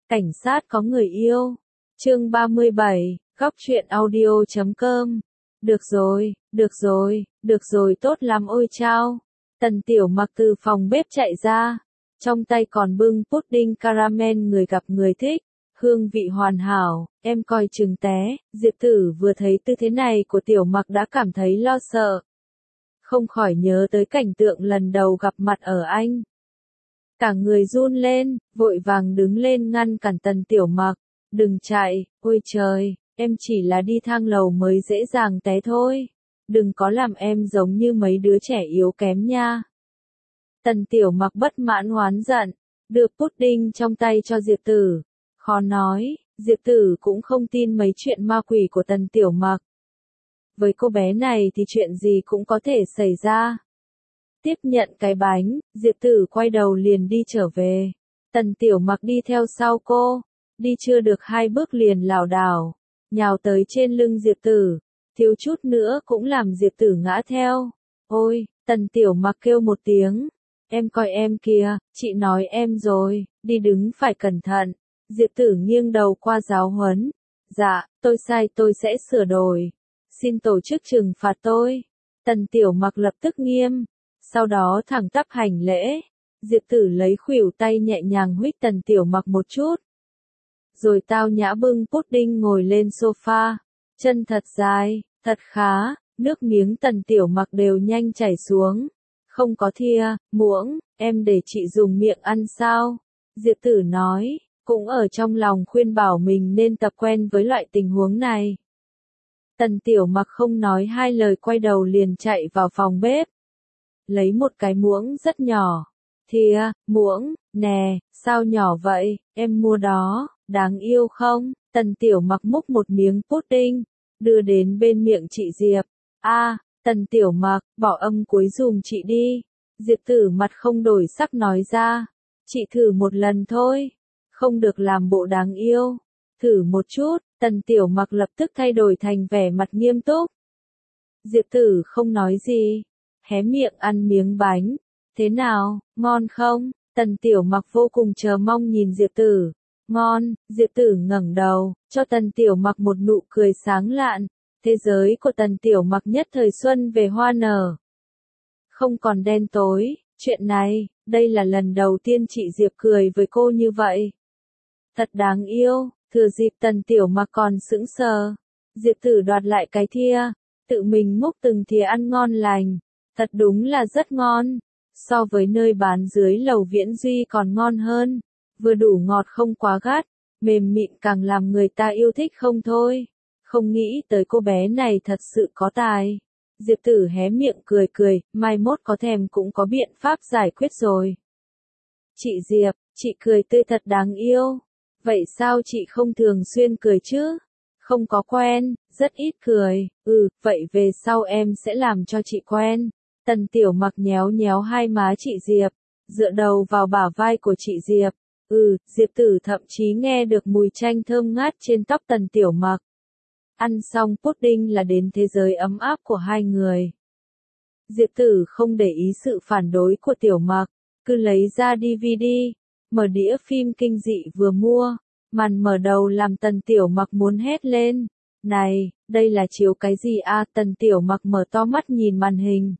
Cảnh sát có người yêu. Chương 37, góc truyện audio.com. Được rồi, tốt lắm ôi chao. Tần Tiểu Mặc từ phòng bếp chạy ra, trong tay còn bưng pudding caramel người gặp người thích, hương vị hoàn hảo, em coi chừng té. Diệp Tử vừa thấy tư thế này của Tiểu Mặc đã cảm thấy lo sợ. Không khỏi nhớ tới cảnh tượng lần đầu gặp mặt ở Anh. Cả người run lên, vội vàng đứng lên ngăn cản Tần Tiểu Mặc. Đừng chạy, ôi trời, em chỉ là đi thang lầu mới dễ dàng té thôi. Đừng có làm em giống như mấy đứa trẻ yếu kém nha. Tần Tiểu Mặc bất mãn oán giận, đưa pudding trong tay cho Diệp Tử. Khó nói, Diệp Tử cũng không tin mấy chuyện ma quỷ của Tần Tiểu Mặc. Với cô bé này thì chuyện gì cũng có thể xảy ra. Tiếp nhận cái bánh, Diệp Tử quay đầu liền đi trở về. Tần Tiểu Mặc đi theo sau cô, đi chưa được 2 bước liền lảo đảo, nhào tới trên lưng Diệp Tử, thiếu chút nữa cũng làm Diệp Tử ngã theo. Ôi, Tần Tiểu Mặc kêu một tiếng, em coi em kìa, chị nói em rồi, đi đứng phải cẩn thận. Diệp Tử nghiêng đầu qua giáo huấn, dạ, tôi sai tôi sẽ sửa đổi, xin tổ chức trừng phạt tôi. Tần Tiểu Mặc lập tức nghiêm, sau đó thẳng tắp hành lễ. Diệp Tử lấy khuỷu tay nhẹ nhàng huých Tần Tiểu Mặc một chút. Rồi tao nhã bưng pudding ngồi lên sofa, chân thật dài, thật khá, nước miếng Tần Tiểu Mặc đều nhanh chảy xuống. Không có thìa, muỗng, em để chị dùng miệng ăn sao? Diệp Tử nói, cũng ở trong lòng khuyên bảo mình nên tập quen với loại tình huống này. Tần Tiểu Mặc không nói hai lời quay đầu liền chạy vào phòng bếp. Lấy một cái muỗng rất nhỏ. Thìa, muỗng, nè, sao nhỏ vậy, em mua đó, đáng yêu không? Tần Tiểu Mặc múc một miếng pudding, đưa đến bên miệng chị Diệp. Tần Tiểu Mặc, bỏ âm cuối dùm chị đi. Diệp Tử mặt không đổi sắc nói ra. Chị thử một lần thôi, không được làm bộ đáng yêu. Thử một chút, Tần Tiểu Mặc lập tức thay đổi thành vẻ mặt nghiêm túc. Diệp Tử không nói gì, hé miệng ăn miếng bánh. Thế nào, ngon không? Tần Tiểu Mặc vô cùng chờ mong nhìn Diệp Tử. Ngon. Diệp Tử ngẩng đầu, cho Tần Tiểu Mặc một nụ cười sáng lạn. Thế giới của Tần Tiểu Mặc nhất thời xuân về hoa nở. Không còn đen tối, chuyện này, đây là lần đầu tiên chị Diệp cười với cô như vậy. Thật đáng yêu. Thừa dịp Tần Tiểu Mặc còn sững sờ, Diệp Tử đoạt lại cái thìa, tự mình múc từng thìa ăn ngon lành. Thật đúng là rất ngon. So với nơi bán dưới lầu Viễn Duy còn ngon hơn. Vừa đủ ngọt không quá gắt, mềm mịn càng làm người ta yêu thích không thôi. Không nghĩ tới cô bé này thật sự có tài. Diệp Tử hé miệng cười, mai mốt có thèm cũng có biện pháp giải quyết rồi. Chị Diệp, chị cười tươi thật đáng yêu. Vậy sao chị không thường xuyên cười chứ? Không có quen, rất ít cười. Vậy về sau em sẽ làm cho chị quen. Tần Tiểu Mặc nhéo nhéo hai má chị Diệp, dựa đầu vào bả vai của chị Diệp. Diệp Tử thậm chí nghe được mùi chanh thơm ngát trên tóc Tần Tiểu Mặc. Ăn xong pudding là đến thế giới ấm áp của hai người. Diệp Tử không để ý sự phản đối của Tiểu Mặc, cứ lấy ra DVD, mở đĩa phim kinh dị vừa mua. Màn mở đầu làm Tần Tiểu Mặc muốn hét lên. Này, đây là chiếu cái gì a? Tần Tiểu Mặc mở to mắt nhìn màn hình.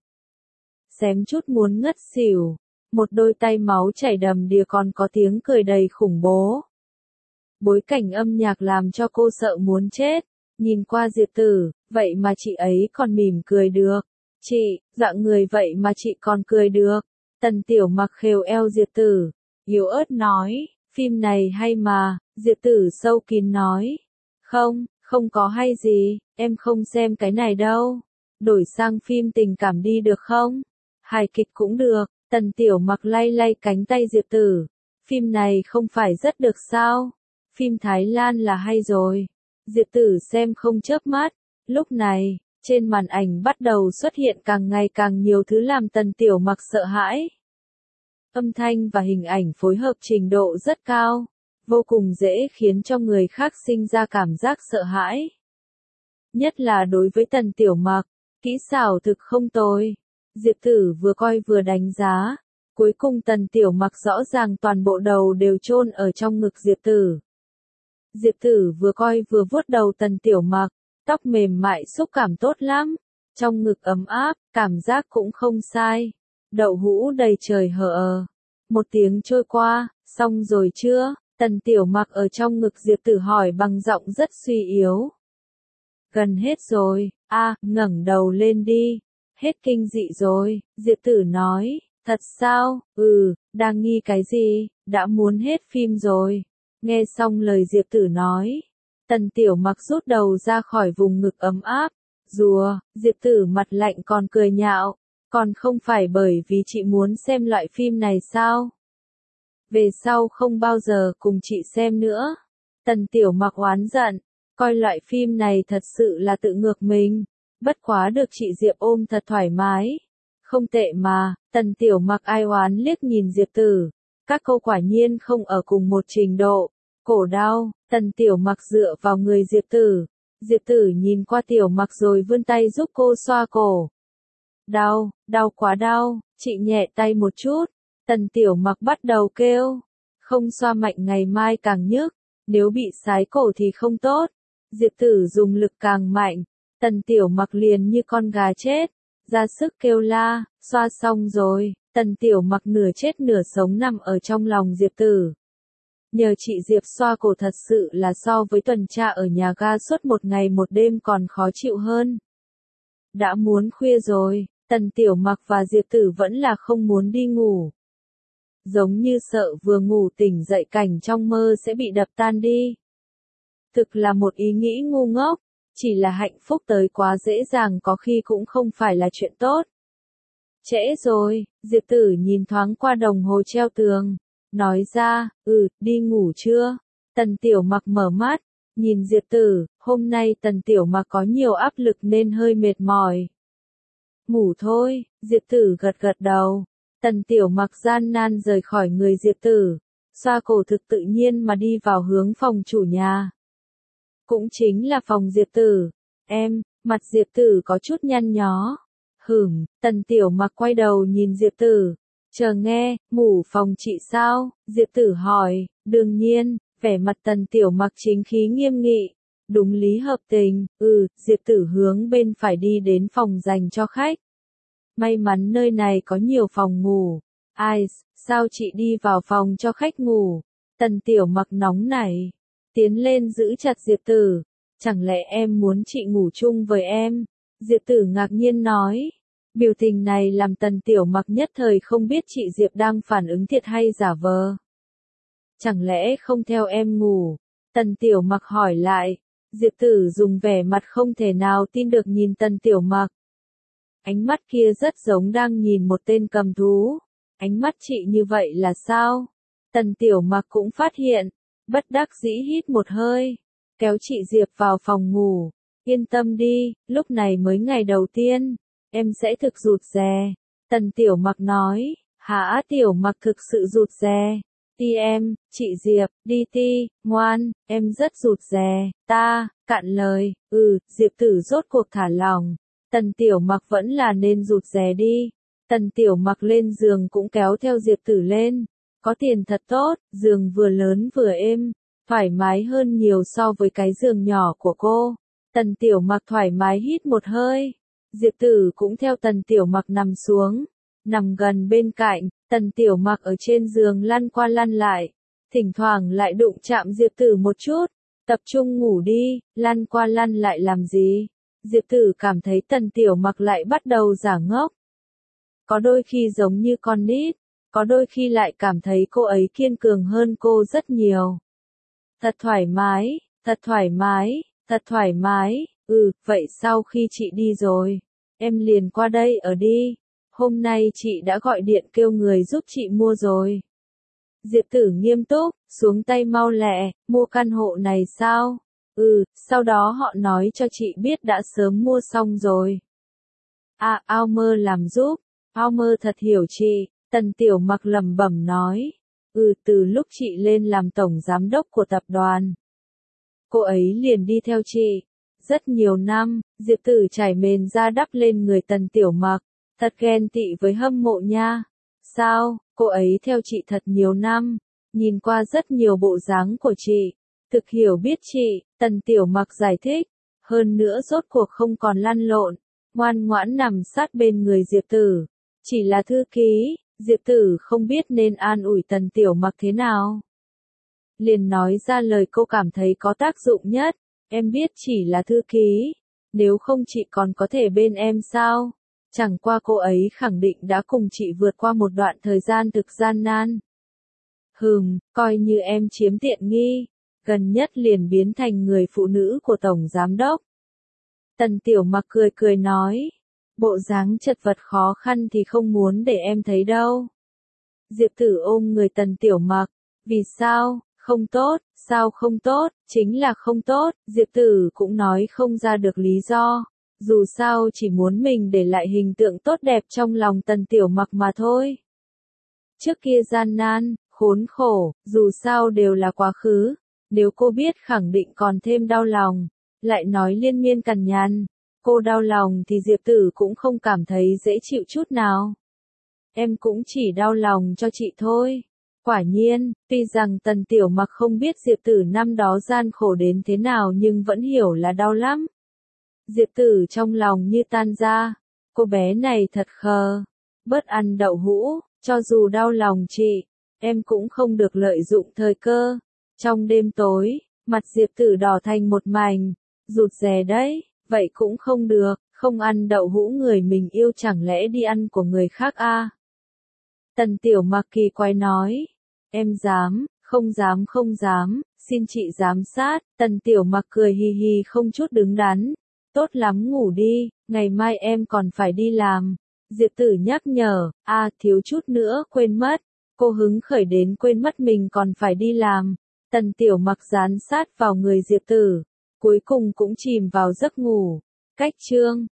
Xém chút muốn ngất xỉu. Một đôi tay máu chảy đầm đìa còn có tiếng cười đầy khủng bố. Bối cảnh âm nhạc làm cho cô sợ muốn chết. Nhìn qua Diệp Tử, vậy mà chị ấy còn mỉm cười được. Chị, dạng người vậy mà chị còn cười được. Tần Tiểu Mặc khều eo Diệp Tử, yếu ớt nói, phim này hay mà. Diệp Tử sâu kín nói. Không có hay gì, em không xem cái này đâu. Đổi sang phim tình cảm đi được không? Hài kịch cũng được. Tần Tiểu Mặc lay lay cánh tay Diệp Tử. Phim này không phải rất được sao? Phim Thái Lan là hay rồi. Diệp Tử xem không chớp mắt. Lúc này, trên màn ảnh bắt đầu xuất hiện càng ngày càng nhiều thứ làm Tần Tiểu Mặc sợ hãi. Âm thanh và hình ảnh phối hợp trình độ rất cao, vô cùng dễ khiến cho người khác sinh ra cảm giác sợ hãi. Nhất là đối với Tần Tiểu Mặc, kỹ xảo thực không tồi. Diệp Tử vừa coi vừa đánh giá. Cuối cùng Tần Tiểu Mặc rõ ràng toàn bộ đầu đều chôn ở trong ngực Diệp Tử. Diệp Tử vừa coi vừa vuốt đầu Tần Tiểu Mặc, tóc mềm mại xúc cảm tốt lắm, trong ngực ấm áp, cảm giác cũng không sai. Đậu hũ đầy trời hở. Một tiếng trôi qua, xong rồi chưa? Tần Tiểu Mặc ở trong ngực Diệp Tử hỏi bằng giọng rất suy yếu. Gần hết rồi, ngẩng đầu lên đi. Hết kinh dị rồi, Diệp Tử nói. Thật sao? Đang nghi cái gì? Đã muốn hết phim rồi. Nghe xong lời Diệp Tử nói, Tần Tiểu Mặc rút đầu ra khỏi vùng ngực ấm áp. Rùa, Diệp Tử mặt lạnh còn cười nhạo. Còn không phải bởi vì chị muốn xem loại phim này sao? Về sau không bao giờ cùng chị xem nữa. Tần Tiểu Mặc oán giận, coi loại phim này thật sự là tự ngược mình. Bất quá được chị Diệp ôm thật thoải mái. Không tệ mà. Tần Tiểu Mặc ai oán liếc nhìn Diệp Tử. Các cô quả nhiên không ở cùng một trình độ. Cổ đau, Tần Tiểu Mặc dựa vào người Diệp Tử. Diệp Tử nhìn qua Tiểu Mặc rồi vươn tay giúp cô xoa cổ. Đau, đau quá đau, chị nhẹ tay một chút. Tần Tiểu Mặc bắt đầu kêu. Không xoa mạnh ngày mai càng nhức, nếu bị sái cổ thì không tốt. Diệp Tử dùng lực càng mạnh, Tần Tiểu Mặc liền như con gà chết, ra sức kêu la, xoa xong rồi, Tần Tiểu Mặc nửa chết nửa sống nằm ở trong lòng Diệp Tử. Nhờ chị Diệp xoa cổ thật sự là so với tuần tra ở nhà ga suốt một ngày một đêm còn khó chịu hơn. Đã muốn khuya rồi, Tần Tiểu Mặc và Diệp Tử vẫn là không muốn đi ngủ. Giống như sợ vừa ngủ tỉnh dậy cảnh trong mơ sẽ bị đập tan đi. Thực là một ý nghĩ ngu ngốc, chỉ là hạnh phúc tới quá dễ dàng có khi cũng không phải là chuyện tốt. Trễ rồi, Diệp Tử nhìn thoáng qua đồng hồ treo tường, nói ra, đi ngủ chưa? Tần Tiểu Mặc mở mắt, nhìn Diệp Tử, hôm nay Tần Tiểu Mặc có nhiều áp lực nên hơi mệt mỏi. Ngủ thôi, Diệp Tử gật gật đầu. Tần Tiểu Mặc gian nan rời khỏi người Diệp Tử, xoa cổ thực tự nhiên mà đi vào hướng phòng chủ nhà. Cũng chính là phòng Diệp Tử. Mặt Diệp Tử có chút nhăn nhó. Tần Tiểu Mặc quay đầu nhìn Diệp Tử. Chờ nghe, ngủ phòng chị sao? Diệp Tử hỏi. Đương nhiên, vẻ mặt Tần Tiểu Mặc chính khí nghiêm nghị. Đúng lý hợp tình, Diệp Tử hướng bên phải đi đến phòng dành cho khách. May mắn nơi này có nhiều phòng ngủ. Ai, sao chị đi vào phòng cho khách ngủ? Tần Tiểu Mặc nóng nảy. Tiến lên giữ chặt Diệp Tử. Chẳng lẽ em muốn chị ngủ chung với em? Diệp Tử ngạc nhiên nói. Biểu tình này làm Tần Tiểu Mặc nhất thời không biết chị Diệp đang phản ứng thiệt hay giả vờ. Chẳng lẽ không theo em ngủ? Tần Tiểu Mặc hỏi lại. Diệp Tử dùng vẻ mặt không thể nào tin được nhìn Tần Tiểu Mặc. Ánh mắt kia rất giống đang nhìn một tên cầm thú. Ánh mắt chị như vậy là sao? Tần Tiểu Mặc cũng phát hiện. Bất đắc dĩ hít một hơi. Kéo chị Diệp vào phòng ngủ. Yên tâm đi, lúc này mới ngày đầu tiên. Em sẽ thực rụt rè. Tần Tiểu Mặc nói. Hả? Tiểu Mặc thực sự rụt rè. Ti em, chị Diệp, đi ti, ngoan, em rất rụt rè, cạn lời, Diệp Tử rốt cuộc thả lòng. Tần Tiểu Mặc vẫn là nên rụt rè đi. Tần Tiểu Mặc lên giường cũng kéo theo Diệp Tử lên. Có tiền thật tốt, giường vừa lớn vừa êm, thoải mái hơn nhiều so với cái giường nhỏ của cô. Tần Tiểu Mặc thoải mái hít một hơi. Diệp Tử cũng theo Tần Tiểu Mặc nằm xuống, nằm gần bên cạnh. Tần Tiểu Mặc ở trên giường lăn qua lăn lại, thỉnh thoảng lại đụng chạm Diệp Tử một chút. Tập trung ngủ đi, lăn qua lăn lại làm gì? Diệp Tử cảm thấy Tần Tiểu Mặc lại bắt đầu giả ngốc. Có đôi khi giống như con nít, có đôi khi lại cảm thấy cô ấy kiên cường hơn cô rất nhiều. Thật thoải mái, thật thoải mái, thật thoải mái, vậy sau khi chị đi rồi, em liền qua đây ở đi. Hôm nay chị đã gọi điện kêu người giúp chị mua rồi. Diệp Tử nghiêm túc, xuống tay mau lẹ, mua căn hộ này sao? Sau đó họ nói cho chị biết đã sớm mua xong rồi. Almer làm giúp, Almer thật hiểu chị, Tần Tiểu Mặc lẩm bẩm nói. Từ lúc chị lên làm tổng giám đốc của tập đoàn, cô ấy liền đi theo chị. Rất nhiều năm, Diệp Tử trải mền da đắp lên người Tần Tiểu Mặc. Thật ghen tị với hâm mộ nha. Sao, Cô ấy theo chị thật nhiều năm, nhìn qua rất nhiều bộ dáng của chị, thực hiểu biết chị, Tần Tiểu Mặc giải thích. Hơn nữa rốt cuộc không còn lăn lộn, ngoan ngoãn nằm sát bên người Diệp Tử. Chỉ là thư ký, Diệp Tử không biết nên an ủi Tần Tiểu Mặc thế nào. Liền nói ra lời cô cảm thấy có tác dụng nhất, em biết chỉ là thư ký, nếu không chị còn có thể bên em sao? Chẳng qua cô ấy khẳng định đã cùng chị vượt qua một đoạn thời gian thực gian nan. Coi như em chiếm tiện nghi, gần nhất liền biến thành người phụ nữ của Tổng Giám Đốc. Tần Tiểu Mặc cười cười nói, bộ dáng chật vật khó khăn thì không muốn để em thấy đâu. Diệp Tử ôm người Tần Tiểu Mặc, vì sao, không tốt, sao không tốt, chính là không tốt, Diệp Tử cũng nói không ra được lý do, dù sao chỉ muốn mình để lại hình tượng tốt đẹp trong lòng Tần Tiểu Mặc mà thôi. Trước kia gian nan, khốn khổ, dù sao đều là quá khứ, nếu cô biết khẳng định còn thêm đau lòng, lại nói liên miên cằn nhằn, cô đau lòng thì Diệp Tử cũng không cảm thấy dễ chịu chút nào. Em cũng chỉ đau lòng cho chị thôi. Quả nhiên, tuy rằng Tần Tiểu Mặc không biết Diệp Tử năm đó gian khổ đến thế nào nhưng vẫn hiểu là đau lắm. Diệp Tử trong lòng như tan ra, cô bé này thật khờ, bớt ăn đậu hũ, cho dù đau lòng chị, em cũng không được lợi dụng thời cơ. Trong đêm tối, mặt Diệp Tử đỏ thành một mảnh, rụt rè đấy, vậy cũng không được, không ăn đậu hũ người mình yêu chẳng lẽ đi ăn của người khác à? Tần Tiểu Mặc kỳ quái nói, em dám, không dám, xin chị giám sát. Tần Tiểu Mặc cười hì hì không chút đứng đắn, tốt lắm ngủ đi, ngày mai em còn phải đi làm. Diệp Tử nhắc nhở, thiếu chút nữa quên mất, cô hứng khởi đến quên mất mình còn phải đi làm. Tần Tiểu Mặc dán sát vào người Diệp Tử, cuối cùng cũng chìm vào giấc ngủ. Cách chương